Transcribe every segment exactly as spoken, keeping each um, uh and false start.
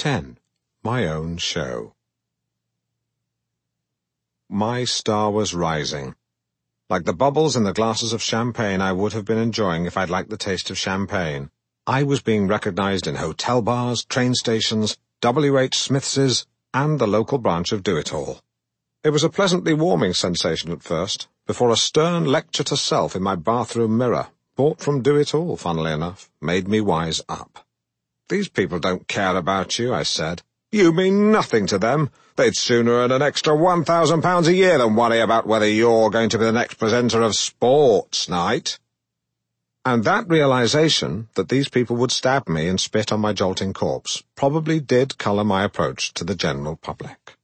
ten. My own show. My star was rising. Like the bubbles in the glasses of champagne I would have been enjoying if I'd liked the taste of champagne, I was being recognized in hotel bars, train stations, W H Smiths's, and the local branch of Do It All. It was a pleasantly warming sensation at first, before a stern lecture to self in my bathroom mirror, bought from Do It All, funnily enough, made me wise up. "These people don't care about you," I said. "You mean nothing to them. They'd sooner earn an extra one thousand pounds a year than worry about whether you're going to be the next presenter of Sports Night." And that realization that these people would stab me and spit on my jolting corpse probably did colour my approach to the general public.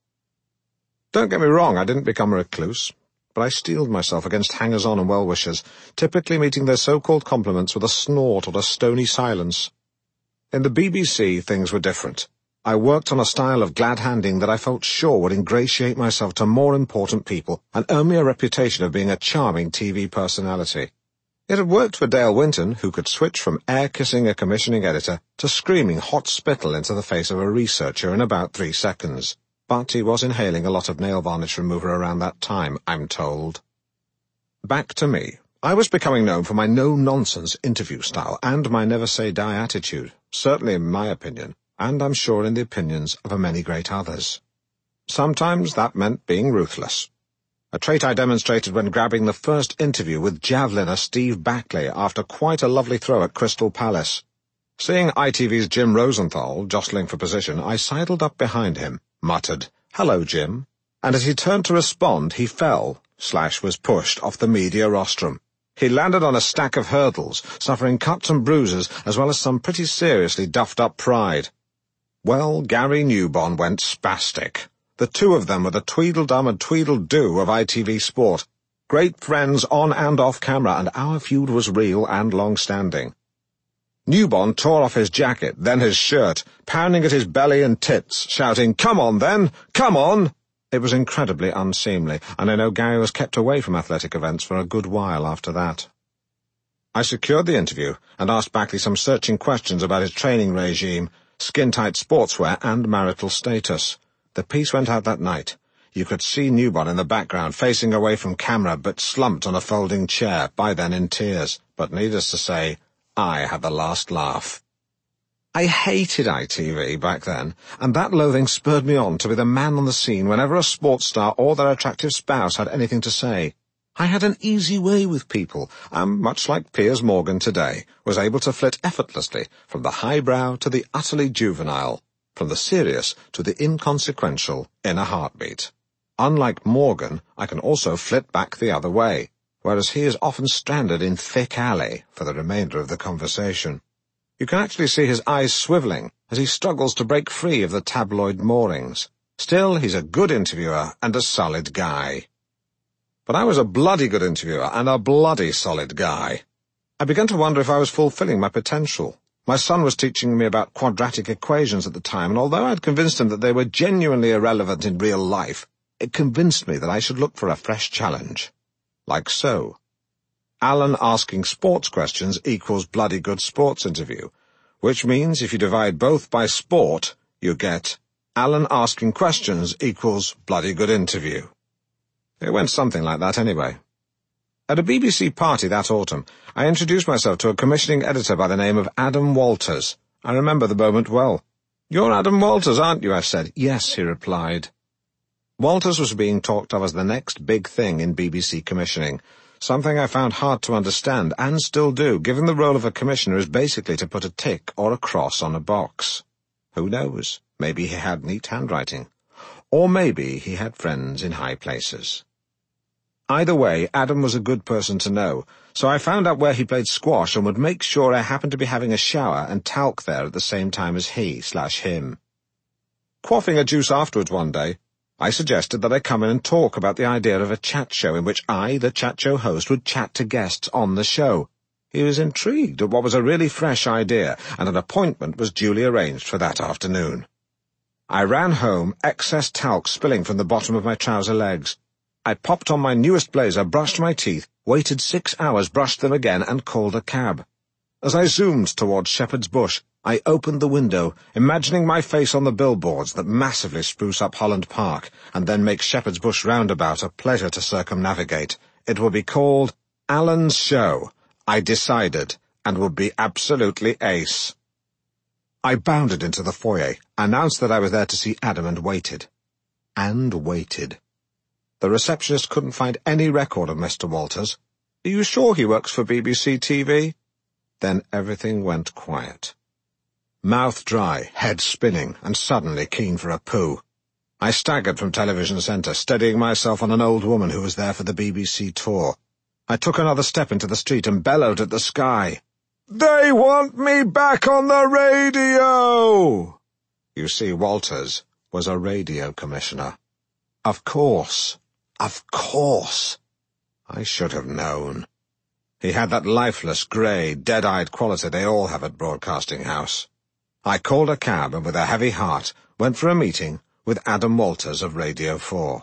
Don't get me wrong, I didn't become a recluse, but I steeled myself against hangers-on and well-wishers, typically meeting their so-called compliments with a snort or a stony silence. In the B B C, things were different. I worked on a style of glad-handing that I felt sure would ingratiate myself to more important people and earn me a reputation of being a charming T V personality. It had worked for Dale Winton, who could switch from air-kissing a commissioning editor to screaming hot spittle into the face of a researcher in about three seconds. But he was inhaling a lot of nail varnish remover around that time, I'm told. Back to me. I was becoming known for my no-nonsense interview style and my never-say-die attitude, certainly in my opinion, and I'm sure in the opinions of a many great others. Sometimes that meant being ruthless. A trait I demonstrated when grabbing the first interview with javeliner Steve Backley after quite a lovely throw at Crystal Palace. Seeing I T V's Jim Rosenthal jostling for position, I sidled up behind him, muttered, "Hello, Jim," and as he turned to respond, he fell, slash was pushed off the media rostrum. He landed on a stack of hurdles, suffering cuts and bruises as well as some pretty seriously duffed-up pride. Well, Gary Newbon went spastic. The two of them were the Tweedledum and Tweedledoo of I T V Sport. Great friends on and off camera, and our feud was real and long-standing. Newbon tore off his jacket, then his shirt, pounding at his belly and tits, shouting, "Come on, then! Come on!" It was incredibly unseemly, and I know Gary was kept away from athletic events for a good while after that. I secured the interview and asked Backley some searching questions about his training regime, skin-tight sportswear, and marital status. The piece went out that night. You could see Newbon in the background, facing away from camera, but slumped on a folding chair, by then in tears. But needless to say, I had the last laugh. I hated I T V back then, and that loathing spurred me on to be the man on the scene whenever a sports star or their attractive spouse had anything to say. I had an easy way with people, and, much like Piers Morgan today, was able to flit effortlessly from the highbrow to the utterly juvenile, from the serious to the inconsequential in a heartbeat. Unlike Morgan, I can also flit back the other way, whereas he is often stranded in thick alley for the remainder of the conversation. You can actually see his eyes swivelling as he struggles to break free of the tabloid moorings. Still, he's a good interviewer and a solid guy. But I was a bloody good interviewer and a bloody solid guy. I began to wonder if I was fulfilling my potential. My son was teaching me about quadratic equations at the time, and although I had convinced him that they were genuinely irrelevant in real life, it convinced me that I should look for a fresh challenge. Like so. Alan asking sports questions equals bloody good sports interview, which means if you divide both by sport, you get Alan asking questions equals bloody good interview. It went something like that anyway. At a B B C party that autumn, I introduced myself to a commissioning editor by the name of Adam Walters. I remember the moment well. "You're Adam Walters, aren't you?" I said. "Yes," he replied. Walters was being talked of as the next big thing in B B C commissioning, something I found hard to understand, and still do, given the role of a commissioner is basically to put a tick or a cross on a box. Who knows? Maybe he had neat handwriting. Or maybe he had friends in high places. Either way, Adam was a good person to know, so I found out where he played squash and would make sure I happened to be having a shower and talc there at the same time as he slash him. Quaffing a juice afterwards one day, I suggested that I come in and talk about the idea of a chat show in which I, the chat show host, would chat to guests on the show. He was intrigued at what was a really fresh idea, and an appointment was duly arranged for that afternoon. I ran home, excess talc spilling from the bottom of my trouser legs. I popped on my newest blazer, brushed my teeth, waited six hours, brushed them again, and called a cab. As I zoomed towards Shepherd's Bush, I opened the window, imagining my face on the billboards that massively spruce up Holland Park and then make Shepherd's Bush Roundabout a pleasure to circumnavigate. It would be called Alan's Show, I decided, and would be absolutely ace. I bounded into the foyer, announced that I was there to see Adam, and waited. And waited. The receptionist couldn't find any record of Mister Walters. Are you sure he works for B B C T V? Then everything went quiet. Mouth dry, head spinning, and suddenly keen for a poo. I staggered from Television Centre, steadying myself on an old woman who was there for the B B C tour. I took another step into the street and bellowed at the sky. "They want me back on the radio!" You see, Walters was a radio commissioner. Of course, of course. I should have known. He had that lifeless, grey, dead-eyed quality they all have at Broadcasting House. I called a cab and with a heavy heart went for a meeting with Adam Walters of Radio four.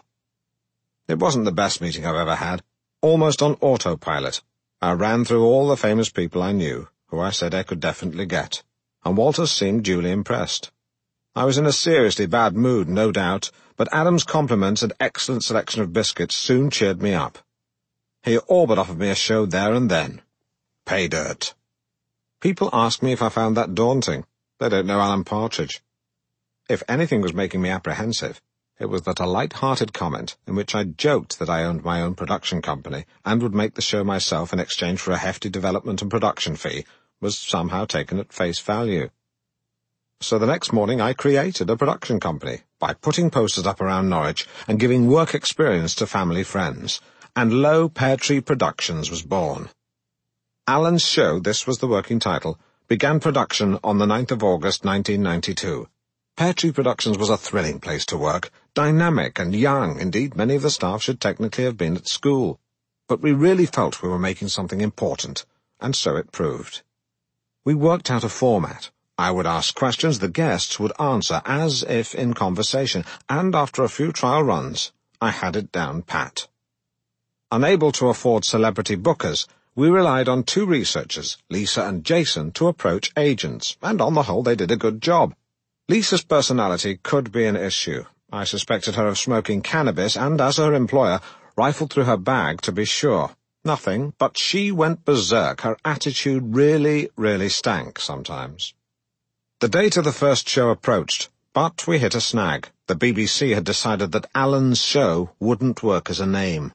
It wasn't the best meeting I've ever had, almost on autopilot. I ran through all the famous people I knew, who I said I could definitely get, and Walters seemed duly impressed. I was in a seriously bad mood, no doubt, but Adam's compliments and excellent selection of biscuits soon cheered me up. He all but offered me a show there and then. Pay dirt. People ask me if I found that daunting. They don't know Alan Partridge. If anything was making me apprehensive, it was that a light-hearted comment in which I joked that I owned my own production company and would make the show myself in exchange for a hefty development and production fee was somehow taken at face value. So the next morning I created a production company by putting posters up around Norwich and giving work experience to family friends, and lo, Pear Tree Productions was born. Alan's Show, this was the working title, began production on the ninth of August nineteen ninety-two. Pear Tree Productions was a thrilling place to work, dynamic and young. Indeed, many of the staff should technically have been at school. But we really felt we were making something important, and so it proved. We worked out a format. I would ask questions, the guests would answer as if in conversation, and after a few trial runs, I had it down pat. Unable to afford celebrity bookers, we relied on two researchers, Lisa and Jason, to approach agents, and on the whole they did a good job. Lisa's personality could be an issue. I suspected her of smoking cannabis, and as her employer, rifled through her bag to be sure. Nothing, but she went berserk. Her attitude really, really stank sometimes. The date of the first show approached, but we hit a snag. The B B C had decided that Alan's Show wouldn't work as a name.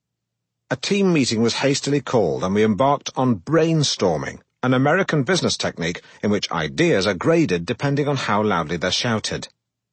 A team meeting was hastily called, and we embarked on brainstorming, an American business technique in which ideas are graded depending on how loudly they're shouted.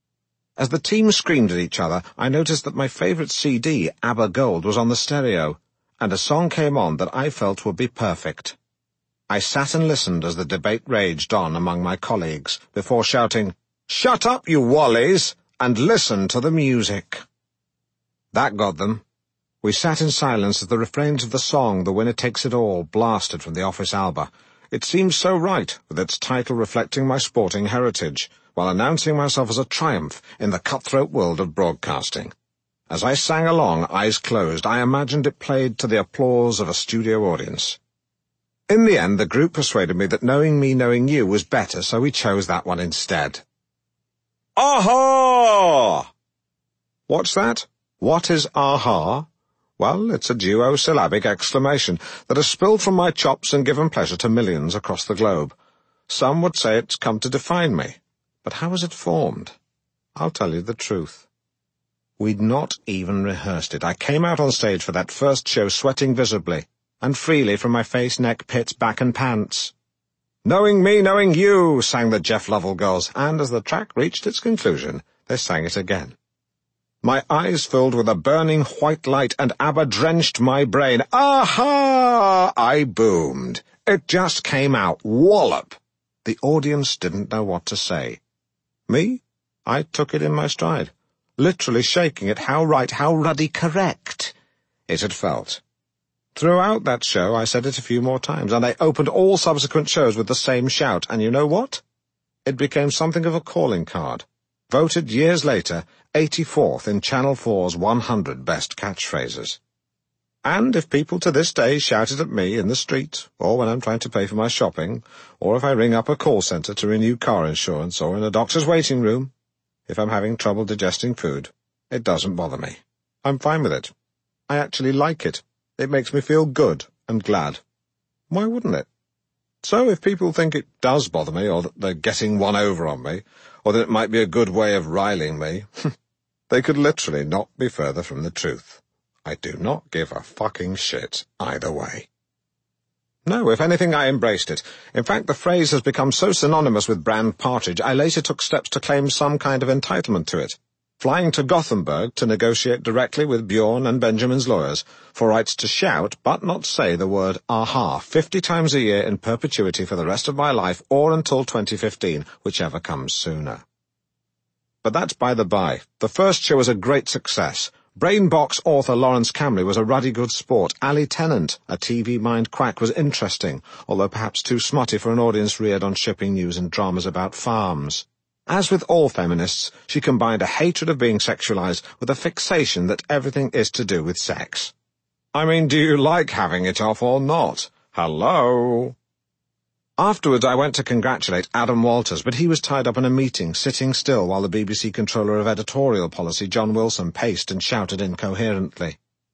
As the team screamed at each other, I noticed that my favourite C D, ABBA Gold, was on the stereo, and a song came on that I felt would be perfect. I sat and listened as the debate raged on among my colleagues, before shouting, "Shut up, you wallies, and listen to the music." That got them. We sat in silence as the refrains of the song "The Winner Takes It All" blasted from the office Alba. It seemed so right, with its title reflecting my sporting heritage, while announcing myself as a triumph in the cutthroat world of broadcasting. As I sang along, eyes closed, I imagined it played to the applause of a studio audience. In the end, the group persuaded me that Knowing Me, Knowing You was better, so we chose that one instead. Aha! What's that? What is aha? Well, it's a duo-syllabic exclamation that has spilled from my chops and given pleasure to millions across the globe. Some would say it's come to define me. But how was it formed? I'll tell you the truth. We'd not even rehearsed it. I came out on stage for that first show sweating visibly, and freely from my face, neck, pits, back and pants. Knowing Me, Knowing You, sang the Jeff Lovell girls, and as the track reached its conclusion, they sang it again. My eyes filled with a burning white light, and ABBA drenched my brain. Aha! I boomed. It just came out. Wallop! The audience didn't know what to say. Me? I took it in my stride, literally shaking it how right, how ruddy correct it had felt. Throughout that show, I said it a few more times, and I opened all subsequent shows with the same shout, and you know what? It became something of a calling card. Voted years later, eighty-fourth in Channel four's one hundred Best Catchphrases. And if people to this day shouted at me in the street, or when I'm trying to pay for my shopping, or if I ring up a call centre to renew car insurance, or in a doctor's waiting room, if I'm having trouble digesting food, it doesn't bother me. I'm fine with it. I actually like it. It makes me feel good and glad. Why wouldn't it? So if people think it does bother me, or that they're getting one over on me, or that it might be a good way of riling me, they could literally not be further from the truth. I do not give a fucking shit either way. No, if anything, I embraced it. In fact, the phrase has become so synonymous with Brand Partridge, I later took steps to claim some kind of entitlement to it, flying to Gothenburg to negotiate directly with Bjorn and Benjamin's lawyers for rights to shout but not say the word aha fifty times a year in perpetuity for the rest of my life or until twenty fifteen, whichever comes sooner. But that's by the by. The first show was a great success. Brainbox author Lawrence Camley was a ruddy good sport. Ali Tennant, a T V mind quack, was interesting, although perhaps too smutty for an audience reared on shipping news and dramas about farms. As with all feminists, she combined a hatred of being sexualized with a fixation that everything is to do with sex. I mean, do you like having it off or not? Hello? Afterwards, I went to congratulate Adam Walters, but he was tied up in a meeting, sitting still while the B B C Controller of Editorial Policy, John Wilson, paced and shouted incoherently.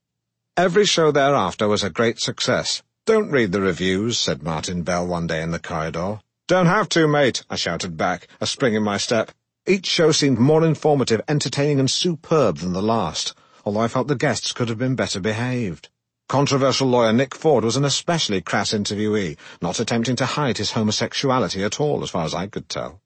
Every show thereafter was a great success. "Don't read the reviews," said Martin Bell one day in the corridor. "Don't have to, mate," I shouted back, a spring in my step. Each show seemed more informative, entertaining and superb than the last, although I felt the guests could have been better behaved. Controversial lawyer Nick Ford was an especially crass interviewee, not attempting to hide his homosexuality at all, as far as I could tell.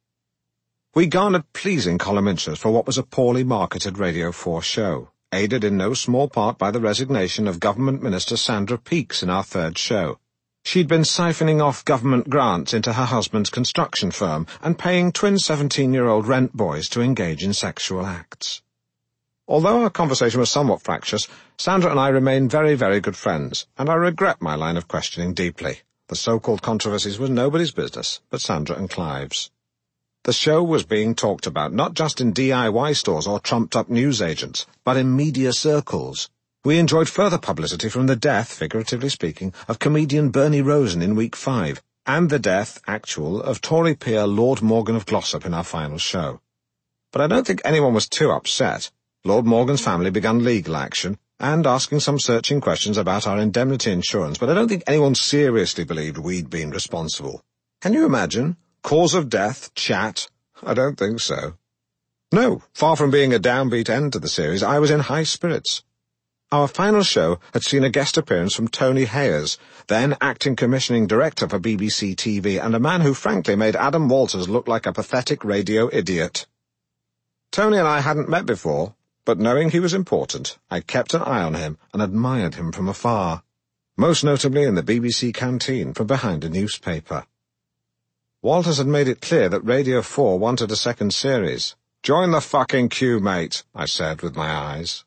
We garnered pleasing column interest for what was a poorly marketed Radio four show, aided in no small part by the resignation of Government Minister Sandra Peaks in our third show. She'd been siphoning off government grants into her husband's construction firm and paying twin seventeen-year-old rent boys to engage in sexual acts. Although our conversation was somewhat fractious, Sandra and I remained very, very good friends, and I regret my line of questioning deeply. The so-called controversies were nobody's business but Sandra and Clive's. The show was being talked about not just in D I Y stores or trumped-up newsagents, but in media circles. We enjoyed further publicity from the death, figuratively speaking, of comedian Bernie Rosen in week five, and the death, actual, of Tory peer Lord Morgan of Glossop in our final show. But I don't think anyone was too upset. Lord Morgan's family began legal action, and asking some searching questions about our indemnity insurance, but I don't think anyone seriously believed we'd been responsible. Can you imagine? Cause of death, chat? I don't think so. No, far from being a downbeat end to the series, I was in high spirits. Our final show had seen a guest appearance from Tony Hayers, then acting commissioning director for B B C T V, and a man who frankly made Adam Walters look like a pathetic radio idiot. Tony and I hadn't met before, but knowing he was important, I kept an eye on him and admired him from afar, most notably in the B B C canteen from behind a newspaper. Walters had made it clear that Radio four wanted a second series. "Join the fucking queue, mate," I said with my eyes.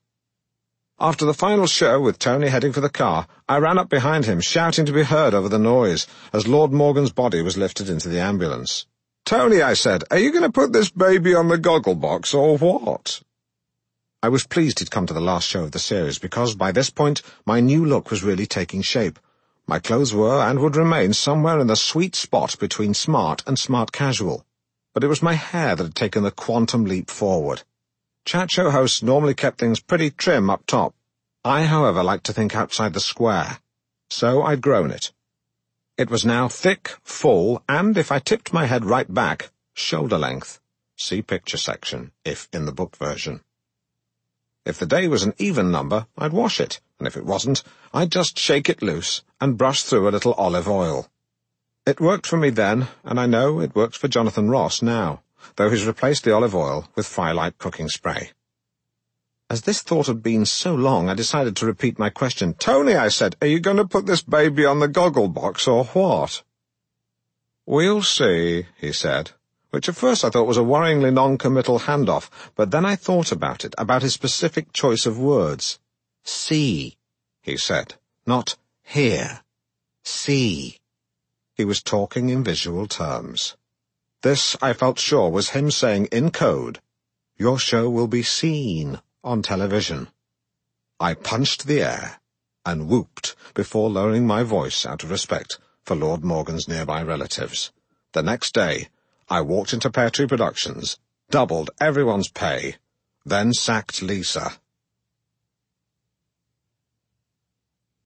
After the final show, with Tony heading for the car, I ran up behind him, shouting to be heard over the noise, as Lord Morgan's body was lifted into the ambulance. "Tony," I said, "are you going to put this baby on the goggle box, or what?" I was pleased he'd come to the last show of the series, because by this point my new look was really taking shape. My clothes were, and would remain, somewhere in the sweet spot between smart and smart casual. But it was my hair that had taken the quantum leap forward. Chat show hosts normally kept things pretty trim up top. I, however, liked to think outside the square. So I'd grown it. It was now thick, full, and, if I tipped my head right back, shoulder length. See picture section, if in the book version. If the day was an even number, I'd wash it, and if it wasn't, I'd just shake it loose and brush through a little olive oil. It worked for me then, and I know it works for Jonathan Ross now, though he's replaced the olive oil with Firelight cooking spray. As this thought had been so long, I decided to repeat my question. "Tony," I said, "are you going to put this baby on the goggle box, or what?" "We'll see," he said, which at first I thought was a worryingly non-committal handoff, but then I thought about it, about his specific choice of words. "See," he said, not "here." "See." He was talking in visual terms. This, I felt sure, was him saying in code, "Your show will be seen on television." I punched the air. and whooped before lowering my voice out of respect for Lord Morgan's nearby relatives. The next day, I walked into Pear Tree Productions, doubled everyone's pay, then sacked Lisa.